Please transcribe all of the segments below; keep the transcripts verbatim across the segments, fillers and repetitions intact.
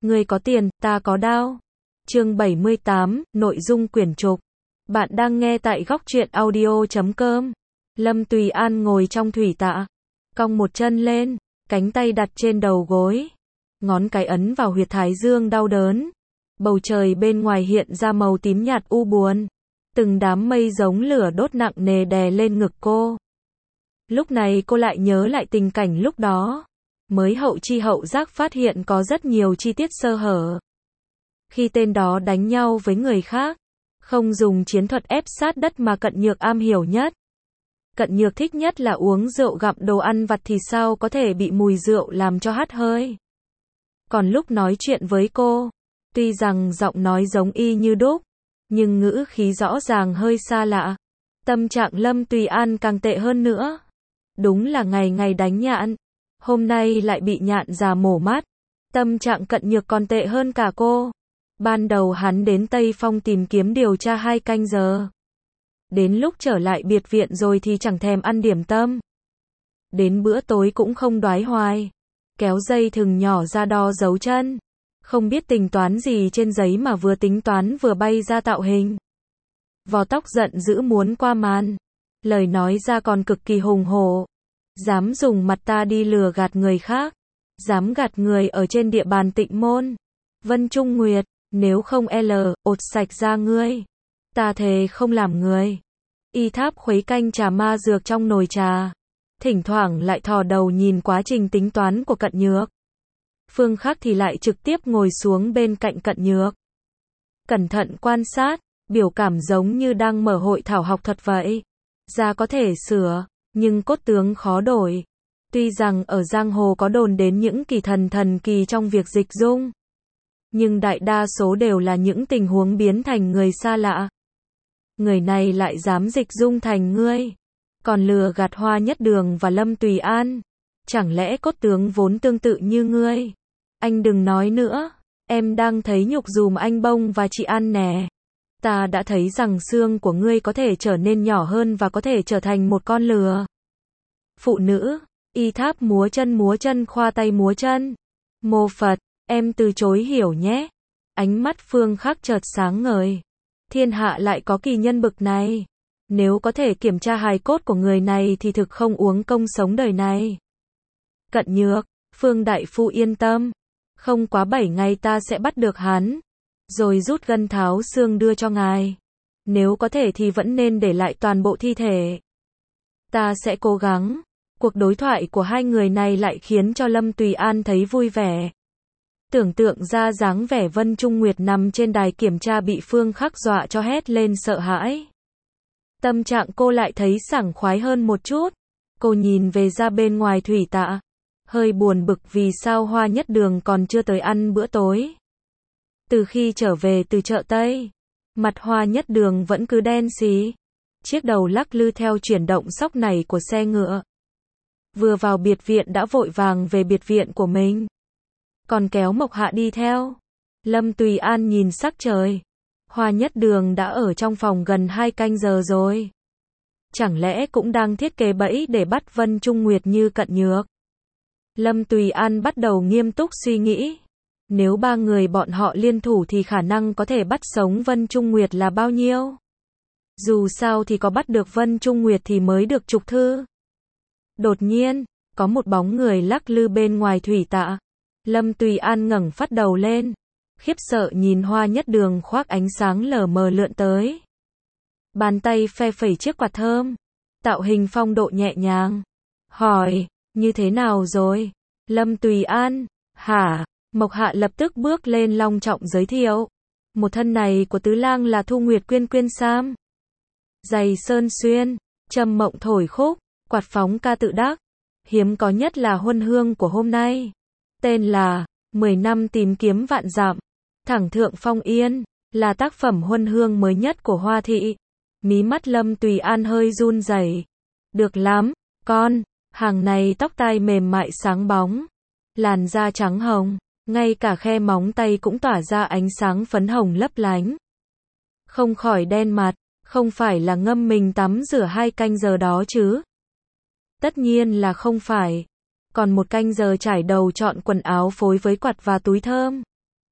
Ngươi có tiền, ta có đao. Chương bảy mươi tám, nội dung quyển trục. Bạn đang nghe tại góc truyện audio chấm com. Lâm Tùy An ngồi trong thủy tạ, cong một chân lên, cánh tay đặt trên đầu gối, ngón cái ấn vào huyệt thái dương đau đớn. Bầu trời bên ngoài hiện ra màu tím nhạt u buồn, từng đám mây giống lửa đốt nặng nề đè lên ngực cô. Lúc này cô lại nhớ lại tình cảnh lúc đó, mới hậu chi hậu giác phát hiện có rất nhiều chi tiết sơ hở. Khi tên đó đánh nhau với người khác, không dùng chiến thuật ép sát đất mà Cận Nhược am hiểu nhất. Cận Nhược thích nhất là uống rượu gặm đồ ăn vặt thì sao có thể bị mùi rượu làm cho hắt hơi. Còn lúc nói chuyện với cô, tuy rằng giọng nói giống y như đúc, nhưng ngữ khí rõ ràng hơi xa lạ. Tâm trạng Lâm Tùy An càng tệ hơn nữa. Đúng là ngày ngày đánh nhạn, hôm nay lại bị nhạn già mổ mắt. Tâm trạng Cận Nhược còn tệ hơn cả cô. Ban đầu hắn đến Tây Phong tìm kiếm điều tra hai canh giờ. Đến lúc trở lại biệt viện rồi thì chẳng thèm ăn điểm tâm. Đến bữa tối cũng không đoái hoài. Kéo dây thừng nhỏ ra đo dấu chân. Không biết tính toán gì trên giấy mà vừa tính toán vừa bay ra tạo hình. Vò tóc giận dữ muốn qua màn. Lời nói ra còn cực kỳ hùng hổ. Dám dùng mặt ta đi lừa gạt người khác. Dám gạt người ở trên địa bàn Tịnh Môn. Vân Trung Nguyệt, nếu không L, ột sạch ra ngươi. Ta thề không làm người. Y Tháp khuấy canh trà ma dược trong nồi trà. Thỉnh thoảng lại thò đầu nhìn quá trình tính toán của Cận Nhược. Phương Khắc thì lại trực tiếp ngồi xuống bên cạnh Cận Nhược. Cẩn thận quan sát, biểu cảm giống như đang mở hội thảo học thuật vậy. Da có thể sửa, nhưng cốt tướng khó đổi. Tuy rằng ở giang hồ có đồn đến những kỳ thần thần kỳ trong việc dịch dung, nhưng đại đa số đều là những tình huống biến thành người xa lạ. Người này lại dám dịch dung thành ngươi, còn lừa gạt Hoa Nhất Đường và Lâm Tùy An. Chẳng lẽ cốt tướng vốn tương tự như ngươi? Anh đừng nói nữa, em đang thấy nhục dùm anh Bông và chị An nè. Ta đã thấy rằng xương của ngươi có thể trở nên nhỏ hơn và có thể trở thành một con lừa. Phụ nữ, Y Tháp múa chân múa chân khoa tay múa chân. Mô Phật, em từ chối hiểu nhé. Ánh mắt Phương Khắc chợt sáng ngời. Thiên hạ lại có kỳ nhân bực này. Nếu có thể kiểm tra hài cốt của người này thì thực không uống công sống đời này. Cận Nhược, Phương Đại Phu yên tâm. Không quá bảy ngày ta sẽ bắt được hắn. Rồi rút gân tháo xương đưa cho ngài. Nếu có thể thì vẫn nên để lại toàn bộ thi thể. Ta sẽ cố gắng. Cuộc đối thoại của hai người này lại khiến cho Lâm Tùy An thấy vui vẻ. Tưởng tượng ra dáng vẻ Vân Trung Nguyệt nằm trên đài kiểm tra bị Phương Khắc dọa cho hét lên sợ hãi. Tâm trạng cô lại thấy sảng khoái hơn một chút. Cô nhìn về ra bên ngoài thủy tạ, hơi buồn bực vì sao Hoa Nhất Đường còn chưa tới ăn bữa tối. Từ khi trở về từ chợ Tây, mặt Hoa Nhất Đường vẫn cứ đen xí. Chiếc đầu lắc lư theo chuyển động sóc này của xe ngựa. Vừa vào biệt viện đã vội vàng về biệt viện của mình. Còn kéo Mộc Hạ đi theo. Lâm Tùy An nhìn sắc trời. Hoa Nhất Đường đã ở trong phòng gần hai canh giờ rồi. Chẳng lẽ cũng đang thiết kế bẫy để bắt Vân Trung Nguyệt như Cận Nhược? Lâm Tùy An bắt đầu nghiêm túc suy nghĩ. Nếu ba người bọn họ liên thủ thì khả năng có thể bắt sống Vân Trung Nguyệt là bao nhiêu? Dù sao thì có bắt được Vân Trung Nguyệt thì mới được trục thư. Đột nhiên, có một bóng người lắc lư bên ngoài thủy tạ. Lâm Tùy An ngẩng phát đầu lên, khiếp sợ nhìn Hoa Nhất Đường khoác ánh sáng lờ mờ lượn tới. Bàn tay phe phẩy chiếc quạt thơm, tạo hình phong độ nhẹ nhàng. Hỏi, như thế nào rồi? Lâm Tùy An, hả? Mộc Hạ lập tức bước lên long trọng giới thiệu. Một thân này của tứ lang là Thu Nguyệt Quyên Quyên Sam. Giày sơn xuyên, trầm mộng thổi khúc, quạt phóng ca tự đắc. Hiếm có nhất là huân hương của hôm nay. Tên là mười năm tìm kiếm vạn dặm. Thẳng thượng phong yên, là tác phẩm huân hương mới nhất của Hoa thị. Mí mắt Lâm Tùy An hơi run rẩy. Được lắm, con. Hàng này tóc tai mềm mại sáng bóng. Làn da trắng hồng. Ngay cả khe móng tay cũng tỏa ra ánh sáng phấn hồng lấp lánh. Không khỏi đen mặt. Không phải là ngâm mình tắm rửa hai canh giờ đó chứ? Tất nhiên là không phải. Còn một canh giờ trải đầu chọn quần áo phối với quạt và túi thơm.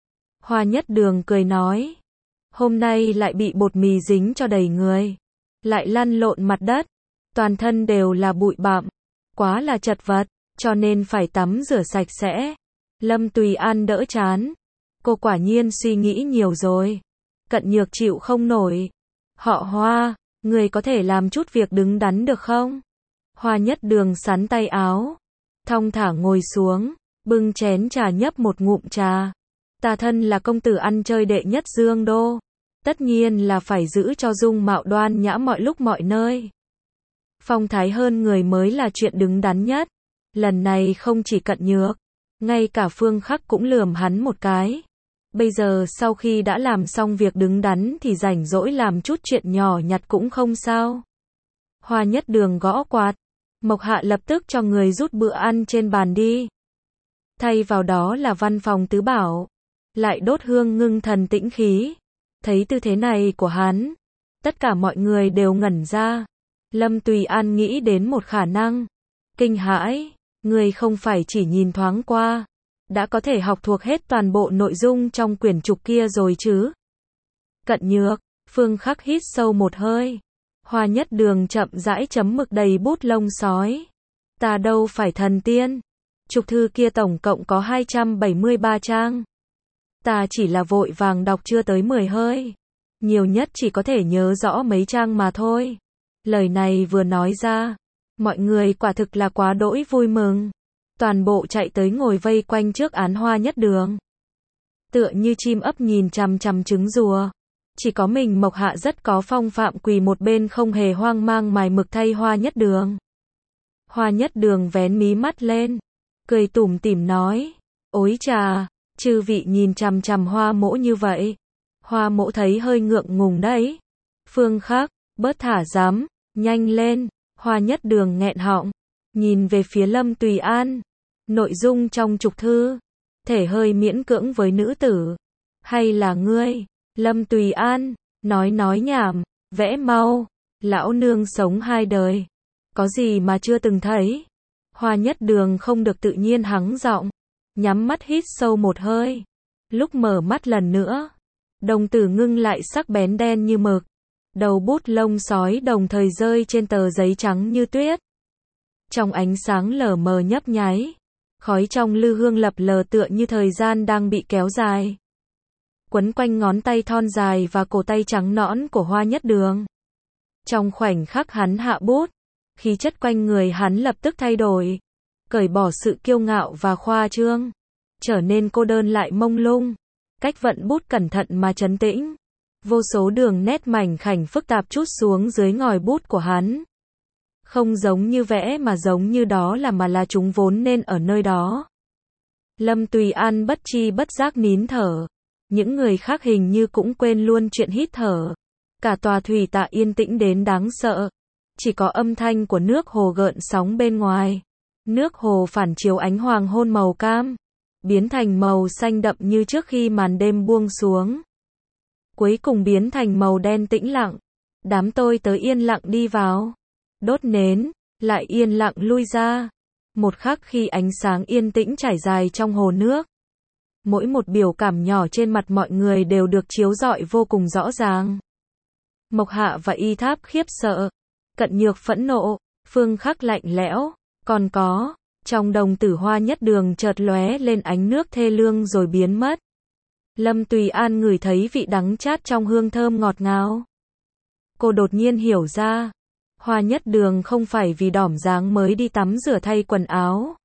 Hoa Nhất Đường cười nói. Hôm nay lại bị bột mì dính cho đầy người. Lại lăn lộn mặt đất. Toàn thân đều là bụi bặm. Quá là chật vật, cho nên phải tắm rửa sạch sẽ. Lâm Tùy An đỡ chán. Cô quả nhiên suy nghĩ nhiều rồi. Cận Nhược chịu không nổi. Họ Hoa, người có thể làm chút việc đứng đắn được không? Hoa Nhất Đường sắn tay áo. Thong thả ngồi xuống, bưng chén trà nhấp một ngụm trà. Ta thân là công tử ăn chơi đệ nhất Dương Đô. Tất nhiên là phải giữ cho dung mạo đoan nhã mọi lúc mọi nơi. Phong thái hơn người mới là chuyện đứng đắn nhất. Lần này không chỉ Cận Nhược, ngay cả Phương Khắc cũng lườm hắn một cái. Bây giờ sau khi đã làm xong việc đứng đắn thì rảnh rỗi làm chút chuyện nhỏ nhặt cũng không sao. Hoa Nhất Đường gõ quạt. Mộc Hạ lập tức cho người rút bữa ăn trên bàn đi. Thay vào đó là văn phòng tứ bảo. Lại đốt hương ngưng thần tĩnh khí. Thấy tư thế này của hắn, tất cả mọi người đều ngẩn ra. Lâm Tùy An nghĩ đến một khả năng. Kinh hãi, người không phải chỉ nhìn thoáng qua, đã có thể học thuộc hết toàn bộ nội dung trong quyển trục kia rồi chứ? Cận Nhược, Phương Khắc hít sâu một hơi. Hoa Nhất Đường chậm rãi chấm mực đầy bút lông sói. Ta đâu phải thần tiên. Trục thư kia tổng cộng có hai trăm bảy mươi ba trang. Ta chỉ là vội vàng đọc chưa tới mười hơi. Nhiều nhất chỉ có thể nhớ rõ mấy trang mà thôi. Lời này vừa nói ra, mọi người quả thực là quá đỗi vui mừng. Toàn bộ chạy tới ngồi vây quanh trước án Hoa Nhất Đường. Tựa như chim ấp nhìn chằm chằm trứng rùa. Chỉ có mình Mộc Hạ rất có phong phạm quỳ một bên không hề hoang mang mài mực thay Hoa Nhất Đường. Hoa Nhất Đường vén mí mắt lên, cười tủm tỉm nói. Ối chà, chư vị nhìn chằm chằm Hoa mỗ như vậy. Hoa mỗ thấy hơi ngượng ngùng đấy. Phương Khắc, bớt thả dám, nhanh lên. Hoa Nhất Đường nghẹn họng, nhìn về phía Lâm Tùy An. Nội dung trong trục thư, thể hơi miễn cưỡng với nữ tử. Hay là ngươi? Lâm Tùy An, nói nói nhảm, vẽ mau. Lão nương sống hai đời, có gì mà chưa từng thấy? Hoa Nhất Đường không được tự nhiên hắng giọng, nhắm mắt hít sâu một hơi. Lúc mở mắt lần nữa, đồng tử ngưng lại sắc bén đen như mực. Đầu bút lông sói đồng thời rơi trên tờ giấy trắng như tuyết. Trong ánh sáng lờ mờ nhấp nháy, khói trong lư hương lập lờ tựa như thời gian đang bị kéo dài. Quấn quanh ngón tay thon dài và cổ tay trắng nõn của Hoa Nhất Đường. Trong khoảnh khắc hắn hạ bút, khí chất quanh người hắn lập tức thay đổi, cởi bỏ sự kiêu ngạo và khoa trương, trở nên cô đơn lại mông lung. Cách vận bút cẩn thận mà trấn tĩnh, vô số đường nét mảnh khảnh phức tạp trút xuống dưới ngòi bút của hắn. Không giống như vẽ mà giống như đó là mà là chúng vốn nên ở nơi đó. Lâm Tùy An bất chi bất giác nín thở. Những người khác hình như cũng quên luôn chuyện hít thở. Cả tòa thủy tạ yên tĩnh đến đáng sợ. Chỉ có âm thanh của nước hồ gợn sóng bên ngoài. Nước hồ phản chiếu ánh hoàng hôn màu cam, biến thành màu xanh đậm như trước khi màn đêm buông xuống. Cuối cùng biến thành màu đen tĩnh lặng. Đám tôi tới yên lặng đi vào, đốt nến, lại yên lặng lui ra. Một khắc khi ánh sáng yên tĩnh trải dài trong hồ nước, mỗi một biểu cảm nhỏ trên mặt mọi người đều được chiếu rọi vô cùng rõ ràng. Mộc Hạ và Y Tháp khiếp sợ, Cận Nhược phẫn nộ, Phương Khắc lạnh lẽo, còn có, trong đồng tử Hoa Nhất Đường chợt lóe lên ánh nước thê lương rồi biến mất. Lâm Tùy An ngửi thấy vị đắng chát trong hương thơm ngọt ngào. Cô đột nhiên hiểu ra, Hoa Nhất Đường không phải vì đỏm dáng mới đi tắm rửa thay quần áo,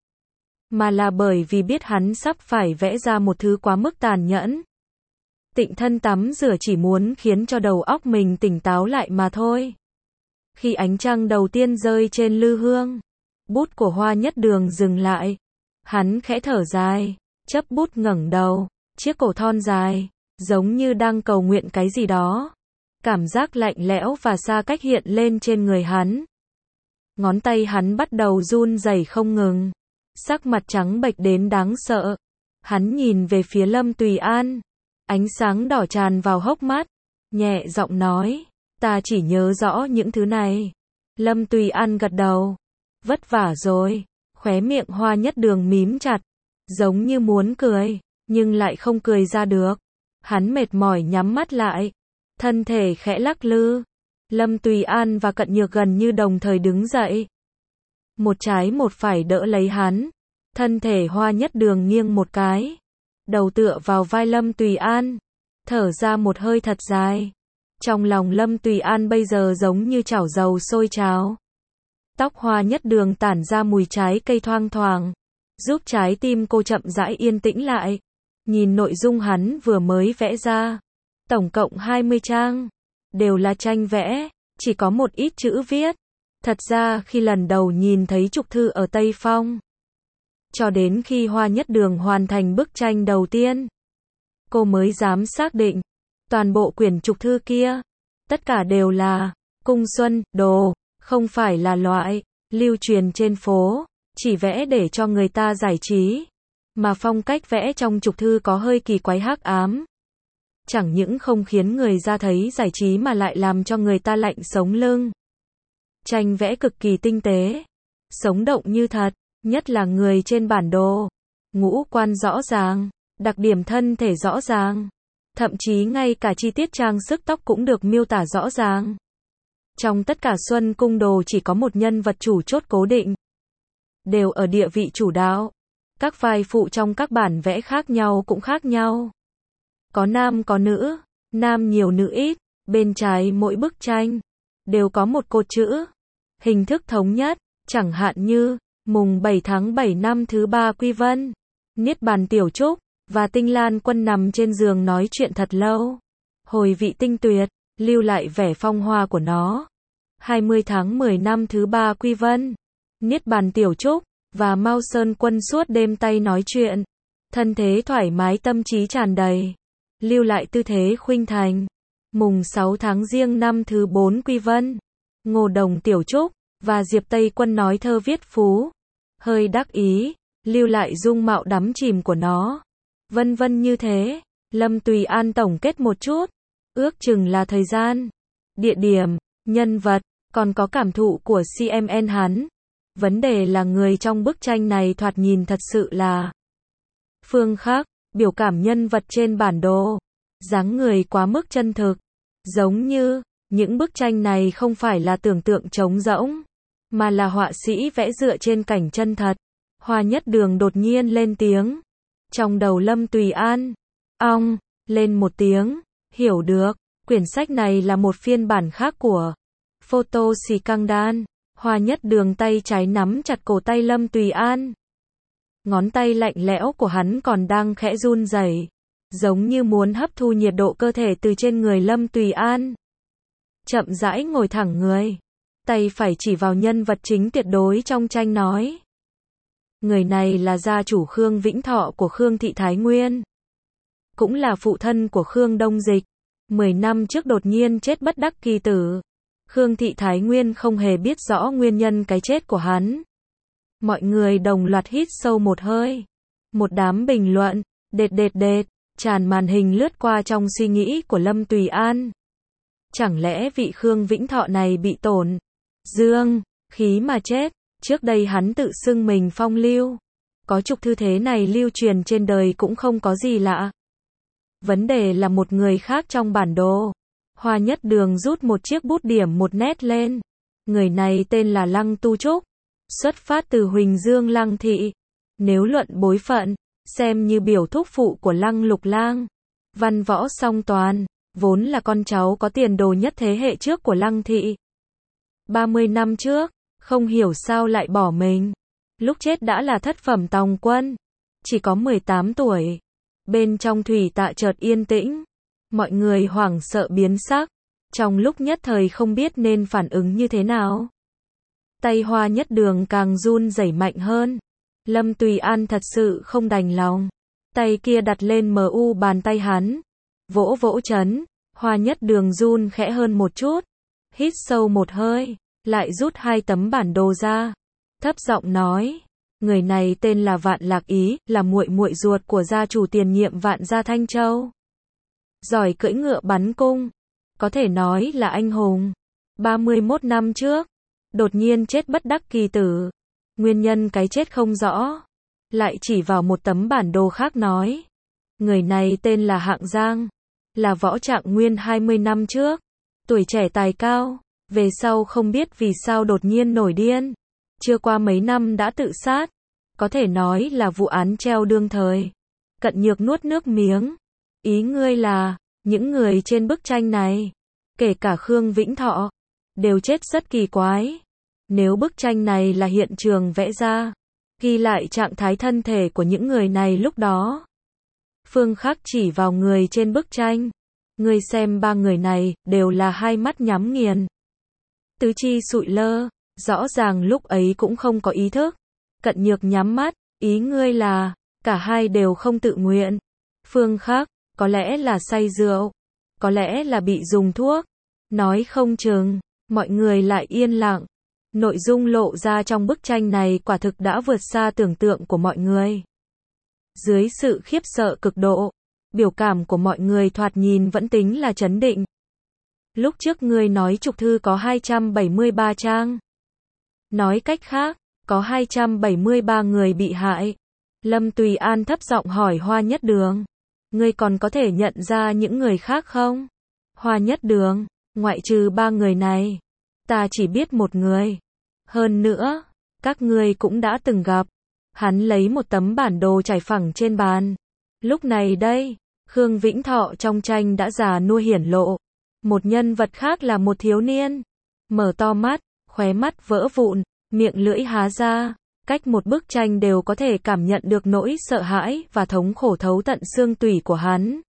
mà là bởi vì biết hắn sắp phải vẽ ra một thứ quá mức tàn nhẫn. Tịnh thân tắm rửa chỉ muốn khiến cho đầu óc mình tỉnh táo lại mà thôi. Khi ánh trăng đầu tiên rơi trên lư hương, bút của Hoa Nhất Đường dừng lại. Hắn khẽ thở dài, chấp bút ngẩng đầu, chiếc cổ thon dài, giống như đang cầu nguyện cái gì đó. Cảm giác lạnh lẽo và xa cách hiện lên trên người hắn. Ngón tay hắn bắt đầu run rẩy không ngừng. Sắc mặt trắng bệch đến đáng sợ. Hắn nhìn về phía Lâm Tùy An. Ánh sáng đỏ tràn vào hốc mắt. Nhẹ giọng nói, ta chỉ nhớ rõ những thứ này. Lâm Tùy An gật đầu. Vất vả rồi. Khóe miệng Hoa Nhất Đường mím chặt, giống như muốn cười, nhưng lại không cười ra được. Hắn mệt mỏi nhắm mắt lại, thân thể khẽ lắc lư. Lâm Tùy An và Cận Nhược gần như đồng thời đứng dậy. Một trái một phải đỡ lấy hắn. Thân thể Hoa Nhất Đường nghiêng một cái, đầu tựa vào vai Lâm Tùy An, thở ra một hơi thật dài. Trong lòng Lâm Tùy An bây giờ giống như chảo dầu sôi trào. Tóc Hoa Nhất Đường tản ra mùi trái cây thoang thoảng, giúp trái tim cô chậm rãi yên tĩnh lại. Nhìn nội dung hắn vừa mới vẽ ra, tổng cộng hai mươi trang, đều là tranh vẽ, chỉ có một ít chữ viết. Thật ra khi lần đầu nhìn thấy trục thư ở Tây Phong, cho đến khi Hoa Nhất Đường hoàn thành bức tranh đầu tiên, cô mới dám xác định, toàn bộ quyển trục thư kia, tất cả đều là cung xuân đồ, không phải là loại lưu truyền trên phố, chỉ vẽ để cho người ta giải trí, mà phong cách vẽ trong trục thư có hơi kỳ quái hắc ám. Chẳng những không khiến người ra thấy giải trí mà lại làm cho người ta lạnh sống lưng. Tranh vẽ cực kỳ tinh tế, sống động như thật, nhất là người trên bản đồ, ngũ quan rõ ràng, đặc điểm thân thể rõ ràng, thậm chí ngay cả chi tiết trang sức tóc cũng được miêu tả rõ ràng. Trong tất cả Xuân Cung đồ chỉ có một nhân vật chủ chốt cố định, đều ở địa vị chủ đạo. Các vai phụ trong các bản vẽ khác nhau cũng khác nhau. Có nam có nữ, nam nhiều nữ ít, bên trái mỗi bức tranh đều có một cột chữ, hình thức thống nhất, chẳng hạn như mùng bảy tháng bảy năm thứ ba Quy Vân, Niết Bàn Tiểu Trúc và Tinh Lan Quân nằm trên giường nói chuyện thật lâu. Hồi vị tinh tuyệt, lưu lại vẻ phong hoa của nó. hai mươi tháng mười năm thứ ba Quy Vân, Niết Bàn Tiểu Trúc và Mao Sơn Quân suốt đêm tay nói chuyện, thân thế thoải mái tâm trí tràn đầy, lưu lại tư thế khuynh thành. Mùng sáu tháng Giêng năm thứ bốn Quy Vân, Ngô Đồng Tiểu Trúc và Diệp Tây Quân nói thơ viết phú, hơi đắc ý, lưu lại dung mạo đắm chìm của nó. Vân vân như thế, Lâm Tùy An tổng kết một chút, ước chừng là thời gian, địa điểm, nhân vật, còn có cảm thụ của xê em en hắn. Vấn đề là người trong bức tranh này thoạt nhìn thật sự là phương khắc, biểu cảm nhân vật trên bản đồ, dáng người quá mức chân thực, giống như những bức tranh này không phải là tưởng tượng trống rỗng, mà là họa sĩ vẽ dựa trên cảnh chân thật. Hoa Nhất Đường đột nhiên lên tiếng. Trong đầu Lâm Tùy An, ong, lên một tiếng, hiểu được, quyển sách này là một phiên bản khác của Photo Sikangdan. Hoa Nhất Đường tay trái nắm chặt cổ tay Lâm Tùy An. Ngón tay lạnh lẽo của hắn còn đang khẽ run rẩy, giống như muốn hấp thu nhiệt độ cơ thể từ trên người Lâm Tùy An. Chậm rãi ngồi thẳng người, tay phải chỉ vào nhân vật chính tuyệt đối trong tranh nói. Người này là gia chủ Khương Vĩnh Thọ của Khương Thị Thái Nguyên, cũng là phụ thân của Khương Đông Dịch. Mười năm trước đột nhiên chết bất đắc kỳ tử. Khương Thị Thái Nguyên không hề biết rõ nguyên nhân cái chết của hắn. Mọi người đồng loạt hít sâu một hơi. Một đám bình luận, đệt đệt đệt, tràn màn hình lướt qua trong suy nghĩ của Lâm Tùy An. Chẳng lẽ vị Khương Vĩnh Thọ này bị tổn dương khí mà chết? Trước đây hắn tự xưng mình phong lưu, có trục thư thế này lưu truyền trên đời cũng không có gì lạ. Vấn đề là một người khác trong bản đồ. Hoa Nhất Đường rút một chiếc bút điểm một nét lên. Người này tên là Lăng Tu Trúc, xuất phát từ Huỳnh Dương Lăng Thị. Nếu luận bối phận, xem như biểu thúc phụ của Lăng Lục Lang. Văn võ song toàn, vốn là con cháu có tiền đồ nhất thế hệ trước của Lăng Thị. ba mươi năm trước, không hiểu sao lại bỏ mình. Lúc chết đã là thất phẩm tòng quân, chỉ có mười tám tuổi. Bên trong thủy tạ chợt yên tĩnh, mọi người hoảng sợ biến sắc, trong lúc nhất thời không biết nên phản ứng như thế nào. Tay Hoa Nhất Đường càng run rẩy mạnh hơn. Lâm Tùy An thật sự không đành lòng, tay kia đặt lên mờ u bàn tay hắn, vỗ vỗ chấn. Hoa Nhất Đường run khẽ hơn một chút, hít sâu một hơi, lại rút hai tấm bản đồ ra, thấp giọng nói, người này tên là Vạn Lạc Ý, là muội muội ruột của gia chủ tiền nhiệm Vạn gia Thanh Châu. Giỏi cưỡi ngựa bắn cung, có thể nói là anh hùng. ba mươi mốt năm trước, đột nhiên chết bất đắc kỳ tử. Nguyên nhân cái chết không rõ, lại chỉ vào một tấm bản đồ khác nói. Người này tên là Hạng Giang, là võ trạng nguyên hai mươi năm trước, tuổi trẻ tài cao, về sau không biết vì sao đột nhiên nổi điên, chưa qua mấy năm đã tự sát, có thể nói là vụ án treo đương thời. Cận Nhược nuốt nước miếng, ý ngươi là, những người trên bức tranh này, kể cả Khương Vĩnh Thọ, đều chết rất kỳ quái. Nếu bức tranh này là hiện trường vẽ ra, ghi lại trạng thái thân thể của những người này lúc đó. Phương Khắc chỉ vào người trên bức tranh. Ngươi xem ba người này, đều là hai mắt nhắm nghiền. Tứ chi sụi lơ, rõ ràng lúc ấy cũng không có ý thức. Cận Nhược nhắm mắt, ý ngươi là, cả hai đều không tự nguyện. Phương Khắc, có lẽ là say rượu, có lẽ là bị dùng thuốc. Nói không chừng, mọi người lại yên lặng. Nội dung lộ ra trong bức tranh này quả thực đã vượt xa tưởng tượng của mọi người. Dưới sự khiếp sợ cực độ, biểu cảm của mọi người thoạt nhìn vẫn tính là trấn định. Lúc trước ngươi nói trục thư có hai trăm bảy mươi ba trang. Nói cách khác, có hai trăm bảy mươi ba người bị hại. Lâm Tùy An thấp giọng hỏi Hoa Nhất Đường. Ngươi còn có thể nhận ra những người khác không? Hoa Nhất Đường, ngoại trừ ba người này, ta chỉ biết một người. Hơn nữa, các ngươi cũng đã từng gặp. Hắn lấy một tấm bản đồ trải phẳng trên bàn. Lúc này đây, Khương Vĩnh Thọ trong tranh đã già nua hiển lộ. Một nhân vật khác là một thiếu niên. Mở to mắt, khóe mắt vỡ vụn, miệng lưỡi há ra. Cách một bức tranh đều có thể cảm nhận được nỗi sợ hãi và thống khổ thấu tận xương tủy của hắn.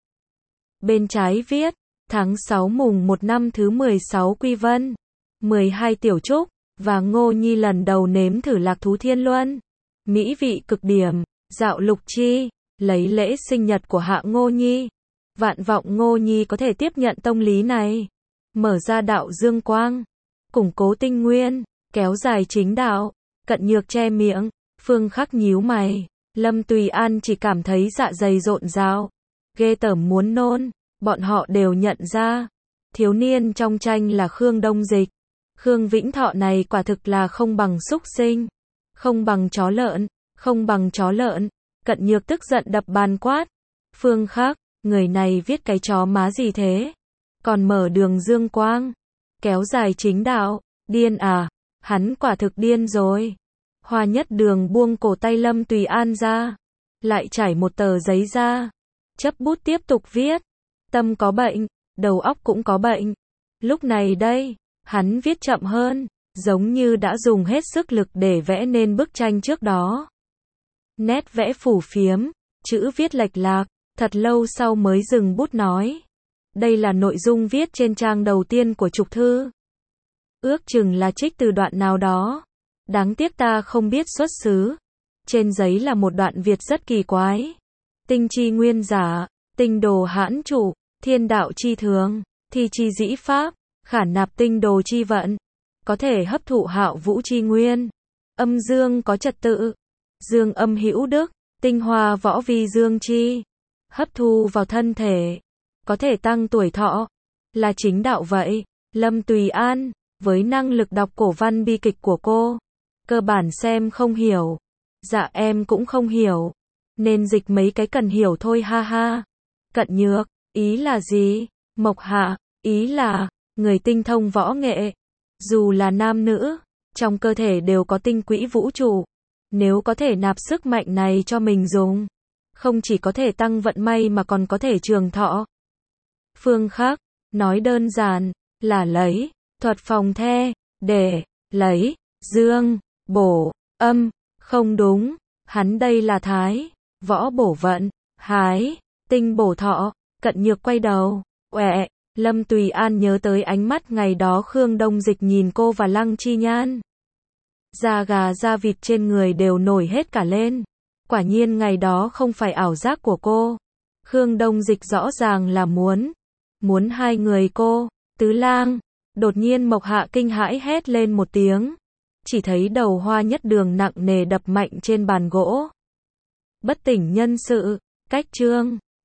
Bên trái viết, tháng sáu mùng một năm thứ mười sáu Quy Vân. mười hai Tiểu Trúc, và Ngô Nhi lần đầu nếm thử lạc thú thiên luân. Mỹ vị cực điểm, dạo lục chi, lấy lễ sinh nhật của Hạ Ngô Nhi. Vạn vọng Ngô Nhi có thể tiếp nhận tông lý này. Mở ra đạo dương quang, củng cố tinh nguyên, kéo dài chính đạo. Cận Nhược che miệng, Phương Khắc nhíu mày. Lâm Tùy An chỉ cảm thấy dạ dày rộn rào, ghê tởm muốn nôn. Bọn họ đều nhận ra, thiếu niên trong tranh là Khương Đông Dịch. Khương Vĩnh Thọ này quả thực là không bằng súc sinh, không bằng chó lợn, không bằng chó lợn. Cận Nhược tức giận đập bàn quát. Phương Khắc, người này viết cái chó má gì thế? Còn mở đường dương quang, kéo dài chính đạo, điên à? Hắn quả thực điên rồi. Hoa Nhất Đường buông cổ tay Lâm Tùy An ra, lại trải một tờ giấy ra, chấp bút tiếp tục viết. Tâm có bệnh, đầu óc cũng có bệnh. Lúc này đây, hắn viết chậm hơn, giống như đã dùng hết sức lực để vẽ nên bức tranh trước đó. Nét vẽ phù phiếm, chữ viết lệch lạc, thật lâu sau mới dừng bút nói. Đây là nội dung viết trên trang đầu tiên của trục thư. Ước chừng là trích từ đoạn nào đó. Đáng tiếc ta không biết xuất xứ. Trên giấy là một đoạn Việt rất kỳ quái. Tinh chi nguyên giả, tinh đồ hãn chủ, thiên đạo chi thường, thi chi dĩ pháp, khả nạp tinh đồ chi vận. Có thể hấp thụ hạo vũ chi nguyên. Âm dương có trật tự. Dương âm hữu đức, tinh hoa võ vi dương chi. Hấp thu vào thân thể. Có thể tăng tuổi thọ. Là chính đạo vậy. Lâm Tùy An, với năng lực đọc cổ văn bi kịch của cô, cơ bản xem không hiểu. Dạ em cũng không hiểu. Nên dịch mấy cái cần hiểu thôi ha ha. Cận Nhược, ý là gì? Mộc Hạ, ý là, người tinh thông võ nghệ. Dù là nam nữ, trong cơ thể đều có tinh quỹ vũ trụ. Nếu có thể nạp sức mạnh này cho mình dùng, không chỉ có thể tăng vận may mà còn có thể trường thọ. Phương Khắc, nói đơn giản, là lấy, thuật phòng the, để, lấy, dương, bổ, âm, không đúng, hắn đây là thái, võ bổ vận, hái, tinh bổ thọ. Cận Nhược quay đầu, ọe, Lâm Tùy An nhớ tới ánh mắt ngày đó Khương Đông Dịch nhìn cô và Lăng Chi Nhan. Da gà da vịt trên người đều nổi hết cả lên. Quả nhiên ngày đó không phải ảo giác của cô. Khương Đông Dịch rõ ràng là muốn, muốn hai người cô, Tứ Lang. Đột nhiên Mộc Hạ kinh hãi hét lên một tiếng. Chỉ thấy đầu Hoa Nhất Đường nặng nề đập mạnh trên bàn gỗ. Bất tỉnh nhân sự, cách chương.